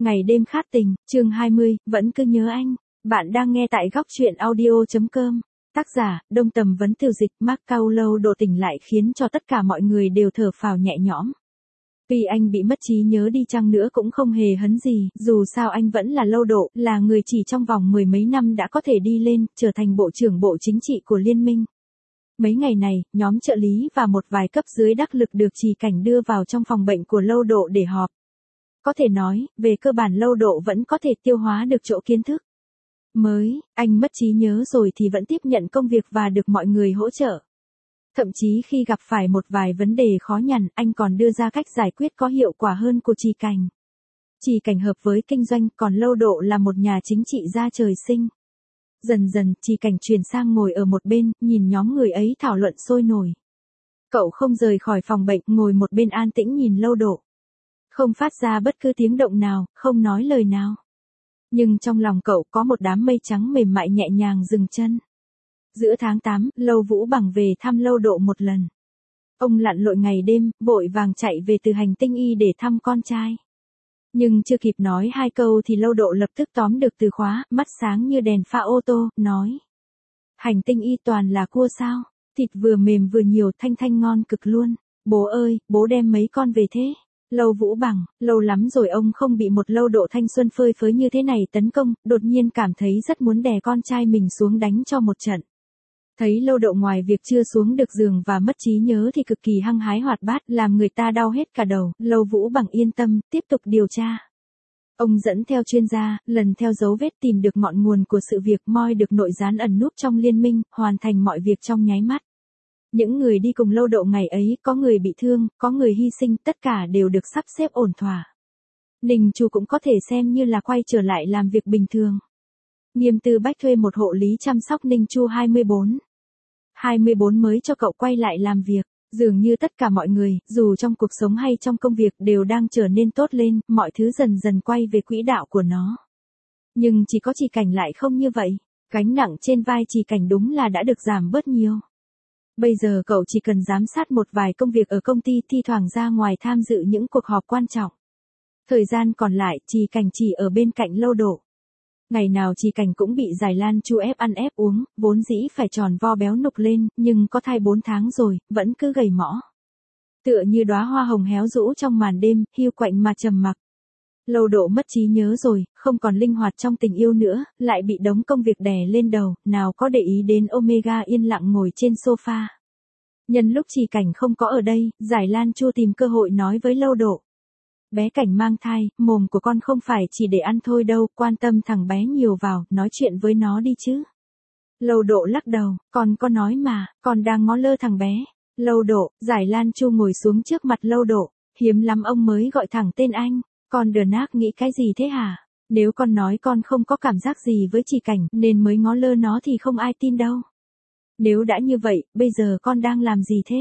Ngày đêm khát tình, chương 20, vẫn cứ nhớ anh. Bạn đang nghe tại góc truyện audio.com. Tác giả, Đông Tầm Vấn Từ Dịch. Mark Paulo độ tỉnh lại khiến cho tất cả mọi người đều thở phào nhẹ nhõm. Tuy anh bị mất trí nhớ đi chăng nữa cũng không hề hấn gì, dù sao anh vẫn là Lâu Độ, là người chỉ trong vòng mười mấy năm đã có thể đi lên, trở thành Bộ trưởng Bộ Chính trị của Liên minh. Mấy ngày này, nhóm trợ lý và một vài cấp dưới đắc lực được Trì Cảnh đưa vào trong phòng bệnh của Lâu Độ để họp. Có thể nói, về cơ bản Lâu Độ vẫn có thể tiêu hóa được chỗ kiến thức mới, anh mất trí nhớ rồi thì vẫn tiếp nhận công việc và được mọi người hỗ trợ. Thậm chí khi gặp phải một vài vấn đề khó nhằn, anh còn đưa ra cách giải quyết có hiệu quả hơn của Trì Cảnh. Trì Cảnh hợp với kinh doanh, còn Lâu Độ là một nhà chính trị gia trời sinh. Dần dần, Trì Cảnh chuyển sang ngồi ở một bên, nhìn nhóm người ấy thảo luận sôi nổi. Cậu không rời khỏi phòng bệnh, ngồi một bên an tĩnh nhìn Lâu Độ. Không phát ra bất cứ tiếng động nào, không nói lời nào. Nhưng trong lòng cậu có một đám mây trắng mềm mại nhẹ nhàng dừng chân. Giữa tháng 8, Lâu Vũ Bằng về thăm Lâu Độ một lần. Ông lặn lội ngày đêm, vội vàng chạy về từ hành tinh Y để thăm con trai. Nhưng chưa kịp nói hai câu thì Lâu Độ lập tức tóm được từ khóa, mắt sáng như đèn pha ô tô, nói. Hành tinh Y toàn là cua sao? Thịt vừa mềm vừa nhiều, thanh thanh ngon cực luôn. Bố ơi, bố đem mấy con về thế. Lâu Vũ Bằng, lâu lắm rồi ông không bị một Lâu Độ thanh xuân phơi phới như thế này tấn công, đột nhiên cảm thấy rất muốn đè con trai mình xuống đánh cho một trận. Thấy Lâu Độ ngoài việc chưa xuống được giường và mất trí nhớ thì cực kỳ hăng hái hoạt bát, làm người ta đau hết cả đầu. Lâu Vũ Bằng yên tâm, tiếp tục điều tra. Ông dẫn theo chuyên gia, lần theo dấu vết tìm được ngọn nguồn của sự việc, moi được nội gián ẩn núp trong liên minh, hoàn thành mọi việc trong nháy mắt. Những người đi cùng Lâu Độ ngày ấy, có người bị thương, có người hy sinh, tất cả đều được sắp xếp ổn thỏa. Ninh Chu cũng có thể xem như là quay trở lại làm việc bình thường. Nghiêm Tư Bách thuê một hộ lý chăm sóc Ninh Chu 24 mới cho cậu quay lại làm việc. Dường như tất cả mọi người, dù trong cuộc sống hay trong công việc đều đang trở nên tốt lên, mọi thứ dần dần quay về quỹ đạo của nó. Nhưng chỉ có Trì Cảnh lại không như vậy. Gánh nặng trên vai Trì Cảnh đúng là đã được giảm bớt nhiều. Bây giờ cậu chỉ cần giám sát một vài công việc ở công ty, thi thoảng ra ngoài tham dự những cuộc họp quan trọng. Thời gian còn lại, Trì Cảnh chỉ ở bên cạnh Lâu Độ. Ngày nào Trì Cảnh cũng bị Giải Lan Chu ép ăn ép uống, vốn dĩ phải tròn vo béo nục lên, nhưng có thai 4 tháng rồi, vẫn cứ gầy mõ. Tựa như đóa hoa hồng héo rũ trong màn đêm, hiu quạnh mà trầm mặc. Lâu Độ mất trí nhớ rồi, không còn linh hoạt trong tình yêu nữa, lại bị đống công việc đè lên đầu, nào có để ý đến Omega yên lặng ngồi trên sofa. Nhân lúc Trì Cảnh không có ở đây, Giải Lan Chu tìm cơ hội nói với Lâu Độ. Bé Cảnh mang thai, mồm của con không phải chỉ để ăn thôi đâu, quan tâm thằng bé nhiều vào, nói chuyện với nó đi chứ. Lâu Độ lắc đầu, con có nói mà, con đang ngó lơ thằng bé. Lâu Độ, Giải Lan Chu ngồi xuống trước mặt Lâu Độ, hiếm lắm ông mới gọi thẳng tên anh. Con đờ nác nghĩ cái gì thế hả? Nếu con nói con không có cảm giác gì với Trì Cảnh nên mới ngó lơ nó thì không ai tin đâu. Nếu đã như vậy, bây giờ con đang làm gì thế?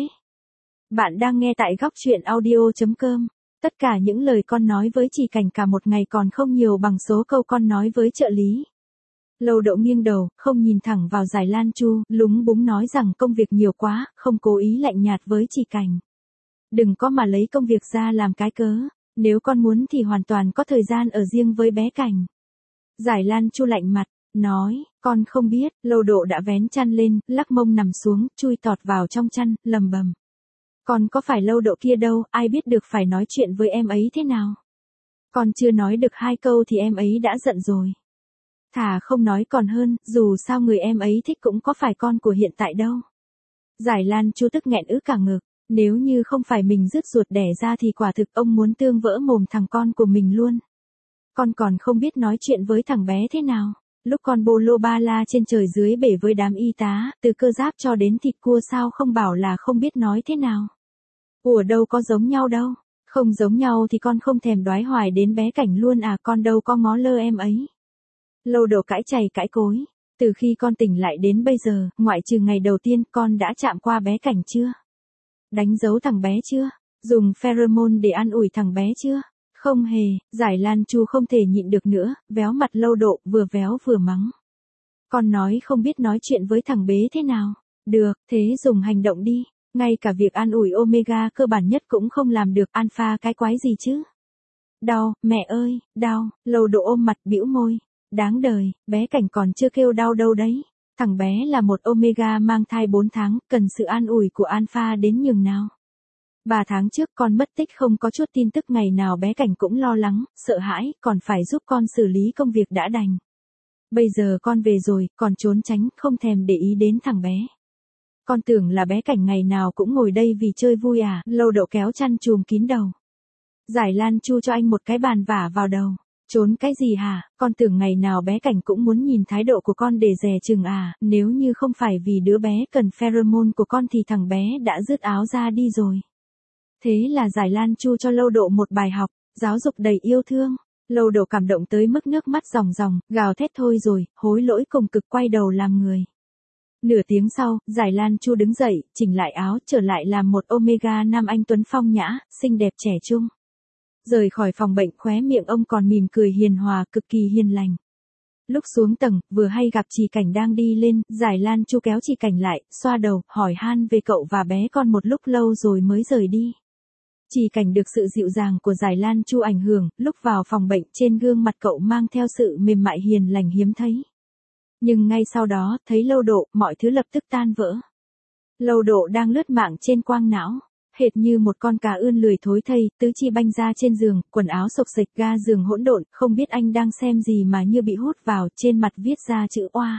Bạn đang nghe tại góc truyện audio.com. Tất cả những lời con nói với Trì Cảnh cả một ngày còn không nhiều bằng số câu con nói với trợ lý. Lâu Độ nghiêng đầu, không nhìn thẳng vào Giải Lan Chu, lúng búng nói rằng công việc nhiều quá, không cố ý lạnh nhạt với Trì Cảnh. Đừng có mà lấy công việc ra làm cái cớ. Nếu con muốn thì hoàn toàn có thời gian ở riêng với bé Cảnh. Giải Lan Chu lạnh mặt, nói, con không biết. Lâu Độ đã vén chăn lên, lắc mông nằm xuống, chui tọt vào trong chăn, lầm bầm. Con có phải Lâu Độ kia đâu, ai biết được phải nói chuyện với em ấy thế nào. Con chưa nói được hai câu thì em ấy đã giận rồi. Thà không nói còn hơn, dù sao người em ấy thích cũng có phải con của hiện tại đâu. Giải Lan Chu tức nghẹn ứ cả ngực. Nếu như không phải mình rứt ruột đẻ ra thì quả thực ông muốn tương vỡ mồm thằng con của mình luôn. Con còn không biết nói chuyện với thằng bé thế nào. Lúc con bô lô ba la trên trời dưới bể với đám y tá, từ cơ giáp cho đến thịt cua sao không bảo là không biết nói thế nào. Ủa đâu có giống nhau đâu. Không giống nhau thì con không thèm đoái hoài đến bé Cảnh luôn à, con đâu có ngó lơ em ấy. Lâu Độ cãi chày cãi cối. Từ khi con tỉnh lại đến bây giờ, ngoại trừ ngày đầu tiên, con đã chạm qua bé Cảnh chưa? Đánh dấu thằng bé chưa? Dùng pheromone để an ủi thằng bé chưa? Không hề. Giải Lan Chu không thể nhịn được nữa, véo mặt Lâu Độ, vừa véo vừa mắng. Con nói không biết nói chuyện với thằng bé thế nào? Được, thế dùng hành động đi. Ngay cả việc an ủi Omega cơ bản nhất cũng không làm được, alpha cái quái gì chứ? đau, mẹ ơi, đau, Lâu Độ ôm mặt bĩu môi. Đáng đời, bé Cảnh còn chưa kêu đau đâu đấy. Thằng bé là một Omega mang thai 4 tháng, cần sự an ủi của Alpha đến nhường nào. 3 tháng trước con mất tích không có chút tin tức, ngày nào bé Cảnh cũng lo lắng, sợ hãi, còn phải giúp con xử lý công việc đã đành. Bây giờ con về rồi, còn trốn tránh, không thèm để ý đến thằng bé. Con tưởng là bé Cảnh ngày nào cũng ngồi đây vì chơi vui à, Lâu Đậu kéo chăn chùm kín đầu. Giải Lan chu cho anh một cái bàn vả vào đầu. Trốn cái gì hả, con tưởng ngày nào bé Cảnh cũng muốn nhìn thái độ của con để dè chừng à, nếu như không phải vì đứa bé cần pheromone của con thì thằng bé đã rứt áo ra đi rồi. Thế là Giải Lan chu cho Lâu Độ một bài học, giáo dục đầy yêu thương. Lâu Độ cảm động tới mức nước mắt ròng ròng, gào thét thôi rồi, hối lỗi cùng cực quay đầu làm người. Nửa tiếng sau, Giải Lan chu đứng dậy, chỉnh lại áo, trở lại làm một Omega nam anh tuấn phong nhã, xinh đẹp trẻ trung. Rời khỏi phòng bệnh, khóe miệng ông còn mỉm cười hiền hòa, cực kỳ hiền lành. Lúc xuống tầng, vừa hay gặp Trì Cảnh đang đi lên, Giải Lan chu kéo Trì Cảnh lại, xoa đầu, hỏi han về cậu và bé con một lúc lâu rồi mới rời đi. Trì Cảnh được sự dịu dàng của Giải Lan chu ảnh hưởng, lúc vào phòng bệnh trên gương mặt cậu mang theo sự mềm mại hiền lành hiếm thấy. Nhưng ngay sau đó, thấy Lâu Độ, mọi thứ lập tức tan vỡ. Lâu Độ đang lướt mạng trên quang não. Hệt như một con cá ươn lười thối thây, tứ chi banh ra trên giường, quần áo xộc xệch, ga giường hỗn độn, không biết anh đang xem gì mà như bị hút vào, trên mặt viết ra chữ oa.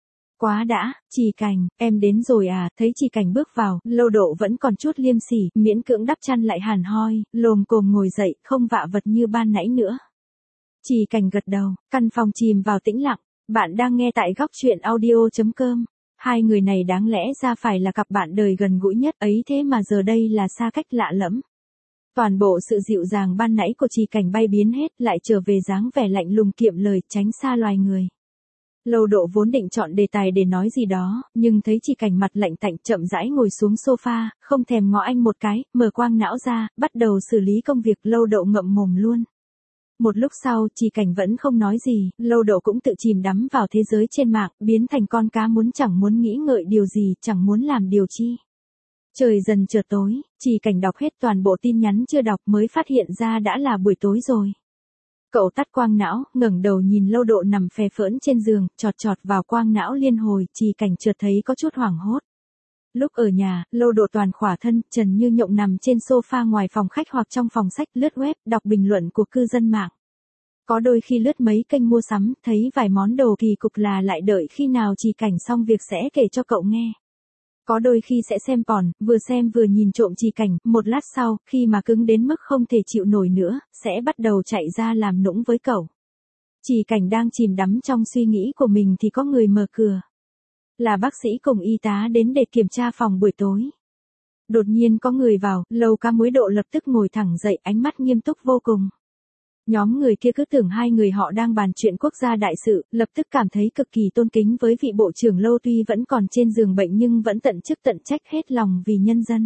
Quá đã, Trì Cảnh, em đến rồi à, thấy Trì Cảnh bước vào, Lâu Độ vẫn còn chút liêm sỉ, miễn cưỡng đắp chăn lại hàn hoi, lồm cồm ngồi dậy, không vạ vật như ban nãy nữa. Trì Cảnh gật đầu, căn phòng chìm vào tĩnh lặng, bạn đang nghe tại góc truyện audio.com. Hai người này đáng lẽ ra phải là cặp bạn đời gần gũi nhất ấy, thế mà giờ đây là xa cách lạ lẫm. Toàn bộ sự dịu dàng ban nãy của Trì Cảnh bay biến hết, lại trở về dáng vẻ lạnh lùng kiệm lời, tránh xa loài người. Lâu Độ vốn định chọn đề tài để nói gì đó, nhưng thấy Trì Cảnh mặt lạnh tạnh chậm rãi ngồi xuống sofa, không thèm ngó anh một cái, mở quang não ra, bắt đầu xử lý công việc. Lâu Độ ngậm mồm luôn. Một lúc sau, Trì Cảnh vẫn không nói gì, Lâu Độ cũng tự chìm đắm vào thế giới trên mạng, biến thành con cá muốn chẳng muốn nghĩ ngợi điều gì, chẳng muốn làm điều chi. Trời dần chợt tối, Trì Cảnh đọc hết toàn bộ tin nhắn chưa đọc mới phát hiện ra đã là buổi tối rồi. Cậu tắt quang não, ngẩng đầu nhìn Lâu Độ nằm phè phỡn trên giường, chọt chọt vào quang não liên hồi, Trì Cảnh chợt thấy có chút hoảng hốt. Lúc ở nhà, Lâu Độ toàn khỏa thân, trần như nhộng nằm trên sofa ngoài phòng khách hoặc trong phòng sách, lướt web, đọc bình luận của cư dân mạng. Có đôi khi lướt mấy kênh mua sắm, thấy vài món đồ kỳ cục là lại đợi khi nào Trì Cảnh xong việc sẽ kể cho cậu nghe. Có đôi khi sẽ xem porn, vừa xem vừa nhìn trộm Trì Cảnh, một lát sau, khi mà cứng đến mức không thể chịu nổi nữa, sẽ bắt đầu chạy ra làm nũng với cậu. Trì Cảnh đang chìm đắm trong suy nghĩ của mình thì có người mở cửa. Là bác sĩ cùng y tá đến để kiểm tra phòng buổi tối. Đột nhiên có người vào, Lâu Cá Muối Độ lập tức ngồi thẳng dậy, ánh mắt nghiêm túc vô cùng. Nhóm người kia cứ tưởng hai người họ đang bàn chuyện quốc gia đại sự, lập tức cảm thấy cực kỳ tôn kính với vị bộ trưởng Lâu, tuy vẫn còn trên giường bệnh nhưng vẫn tận chức tận trách hết lòng vì nhân dân.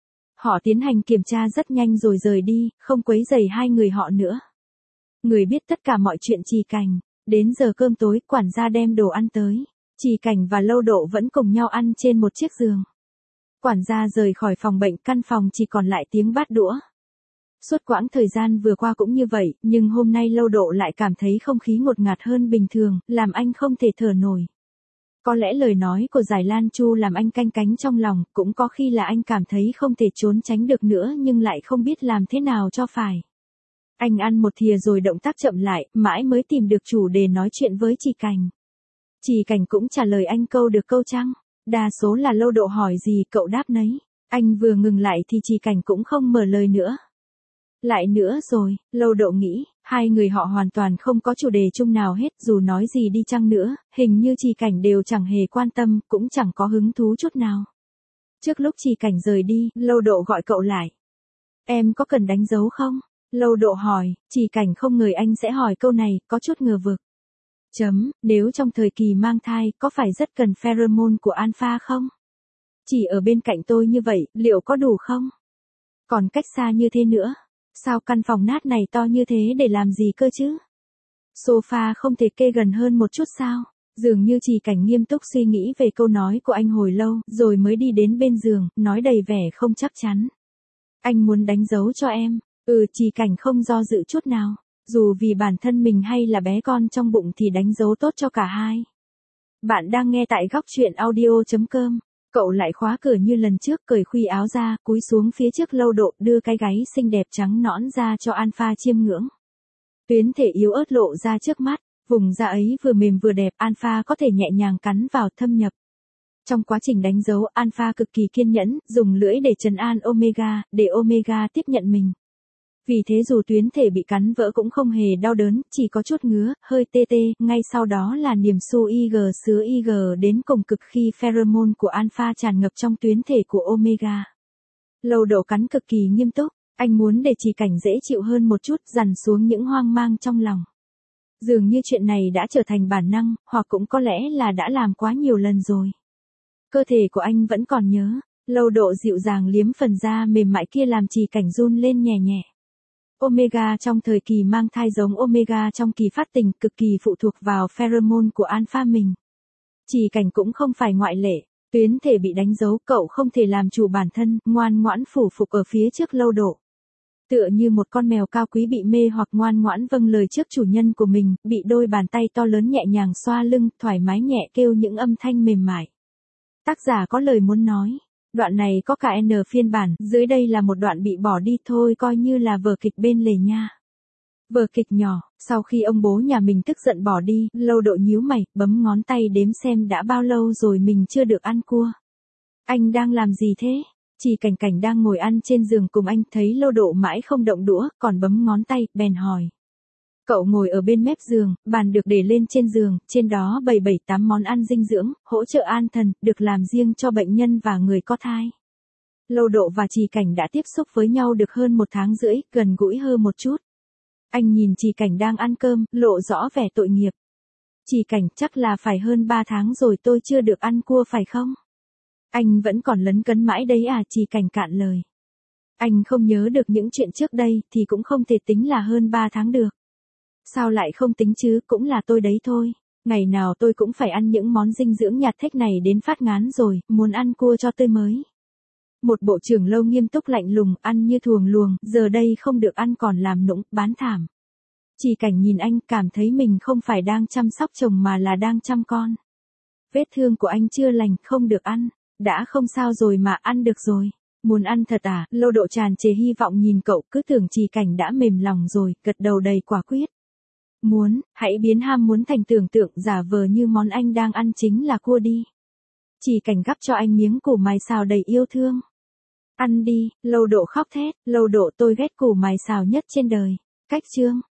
Họ tiến hành kiểm tra rất nhanh rồi rời đi, không quấy rầy hai người họ nữa. Người biết tất cả mọi chuyện Trì Cảnh. Đến giờ cơm tối, quản gia đem đồ ăn tới. Trì Cảnh và Lâu Độ vẫn cùng nhau ăn trên một chiếc giường. Quản gia rời khỏi phòng bệnh, căn phòng chỉ còn lại tiếng bát đũa. Suốt quãng thời gian vừa qua cũng như vậy, nhưng hôm nay Lâu Độ lại cảm thấy không khí ngột ngạt hơn bình thường, làm anh không thể thở nổi. Có lẽ lời nói của Giải Lan chu làm anh canh cánh trong lòng, cũng có khi là anh cảm thấy không thể trốn tránh được nữa nhưng lại không biết làm thế nào cho phải. Anh ăn một thìa rồi động tác chậm lại, mãi mới tìm được chủ đề nói chuyện với Trì Cảnh. Trì Cảnh cũng trả lời anh câu được câu trăng. Đa số là Lâu Độ hỏi gì cậu đáp nấy. Anh vừa ngừng lại thì Trì Cảnh cũng không mở lời nữa. Lại nữa rồi, Lâu Độ nghĩ, hai người họ hoàn toàn không có chủ đề chung nào hết, dù nói gì đi chăng nữa, hình như Trì Cảnh đều chẳng hề quan tâm, cũng chẳng có hứng thú chút nào. Trước lúc Trì Cảnh rời đi, Lâu Độ gọi cậu lại. Em có cần đánh dấu không? Lâu Độ hỏi, Trì Cảnh không ngờ anh sẽ hỏi câu này, có chút ngờ vực. Nếu trong thời kỳ mang thai, có phải rất cần pheromone của Alpha không? Chỉ ở bên cạnh tôi như vậy, liệu có đủ không? Còn cách xa như thế nữa. Sao căn phòng nát này to như thế để làm gì cơ chứ? Sofa không thể kê gần hơn một chút sao? Dường như Trì Cảnh nghiêm túc suy nghĩ về câu nói của anh hồi lâu, rồi mới đi đến bên giường, nói đầy vẻ không chắc chắn. Anh muốn đánh dấu cho em. Trì Cảnh không do dự chút nào. Dù vì bản thân mình hay là bé con trong bụng thì đánh dấu tốt cho cả hai. Bạn đang nghe tại góc chuyện audio.com. Cậu lại khóa cửa như lần trước, cởi khuy áo ra, cúi xuống phía trước Lâu Độ, đưa cái gáy xinh đẹp trắng nõn ra cho Alpha chiêm ngưỡng. Tuyến thể yếu ớt lộ ra trước mắt, vùng da ấy vừa mềm vừa đẹp, Alpha có thể nhẹ nhàng cắn vào thâm nhập. Trong quá trình đánh dấu, Alpha cực kỳ kiên nhẫn, dùng lưỡi để trấn an Omega, để Omega tiếp nhận mình. Vì thế dù tuyến thể bị cắn vỡ cũng không hề đau đớn, chỉ có chút ngứa, hơi tê tê, ngay sau đó là niềm su IG sứa IG đến cùng cực khi pheromone của Alpha tràn ngập trong tuyến thể của Omega. Lâu Độ cắn cực kỳ nghiêm túc, anh muốn để Trì Cảnh dễ chịu hơn một chút, dằn xuống những hoang mang trong lòng. Dường như chuyện này đã trở thành bản năng, hoặc cũng có lẽ là đã làm quá nhiều lần rồi. Cơ thể của anh vẫn còn nhớ, Lâu Độ dịu dàng liếm phần da mềm mại kia làm Trì Cảnh run lên nhẹ nhẹ. Omega trong thời kỳ mang thai giống Omega trong kỳ phát tình cực kỳ phụ thuộc vào pheromone của Alpha mình. Trì Cảnh cũng không phải ngoại lệ, tuyến thể bị đánh dấu, cậu không thể làm chủ bản thân, ngoan ngoãn phủ phục ở phía trước Lâu Độ. Tựa như một con mèo cao quý bị mê hoặc ngoan ngoãn vâng lời trước chủ nhân của mình, bị đôi bàn tay to lớn nhẹ nhàng xoa lưng, thoải mái nhẹ kêu những âm thanh mềm mại. Tác giả có lời muốn nói. Đoạn này có cả N phiên bản, dưới đây là một đoạn bị bỏ đi thôi, coi như là vở kịch bên lề nha. Vở kịch nhỏ, sau khi ông bố nhà mình tức giận bỏ đi, Lâu Độ nhíu mày, bấm ngón tay đếm xem đã bao lâu rồi mình chưa được ăn cua. Anh đang làm gì thế? Trì Cảnh đang ngồi ăn trên giường cùng anh, thấy Lâu Độ mãi không động đũa, còn bấm ngón tay, bèn hỏi. Cậu ngồi ở bên mép giường, bàn được để lên trên giường, trên đó bày 7-8 món ăn dinh dưỡng, hỗ trợ an thần, được làm riêng cho bệnh nhân và người có thai. Lâu Độ và Trì Cảnh đã tiếp xúc với nhau được hơn 1 tháng rưỡi, gần gũi hơn một chút. Anh nhìn Trì Cảnh đang ăn cơm, lộ rõ vẻ tội nghiệp. Trì Cảnh, chắc là phải hơn 3 tháng rồi tôi chưa được ăn cua phải không? Anh vẫn còn lấn cấn mãi đấy à? Trì Cảnh cạn lời. Anh không nhớ được những chuyện trước đây thì cũng không thể tính là hơn 3 tháng được. Sao lại không tính chứ, cũng là tôi đấy thôi. Ngày nào tôi cũng phải ăn những món dinh dưỡng nhạt thếch này đến phát ngán rồi, muốn ăn cua cho tươi mới. Một bộ trưởng Lâu nghiêm túc lạnh lùng, ăn như thuồng luồng, giờ đây không được ăn còn làm nũng, bán thảm. Trì Cảnh nhìn anh, cảm thấy mình không phải đang chăm sóc chồng mà là đang chăm con. Vết thương của anh chưa lành, không được ăn. Đã không sao rồi mà, ăn được rồi. Muốn ăn thật à? Lâu Độ tràn trề hy vọng nhìn cậu, cứ tưởng Trì Cảnh đã mềm lòng rồi, gật đầu đầy quả quyết. Muốn, hãy biến ham muốn thành tưởng tượng, giả vờ như món anh đang ăn chính là cua đi. Trì Cảnh gắp cho anh miếng củ mài xào đầy yêu thương. Ăn đi, Lâu Độ khóc thét, Lâu Độ tôi ghét củ mài xào nhất trên đời. Cách chương.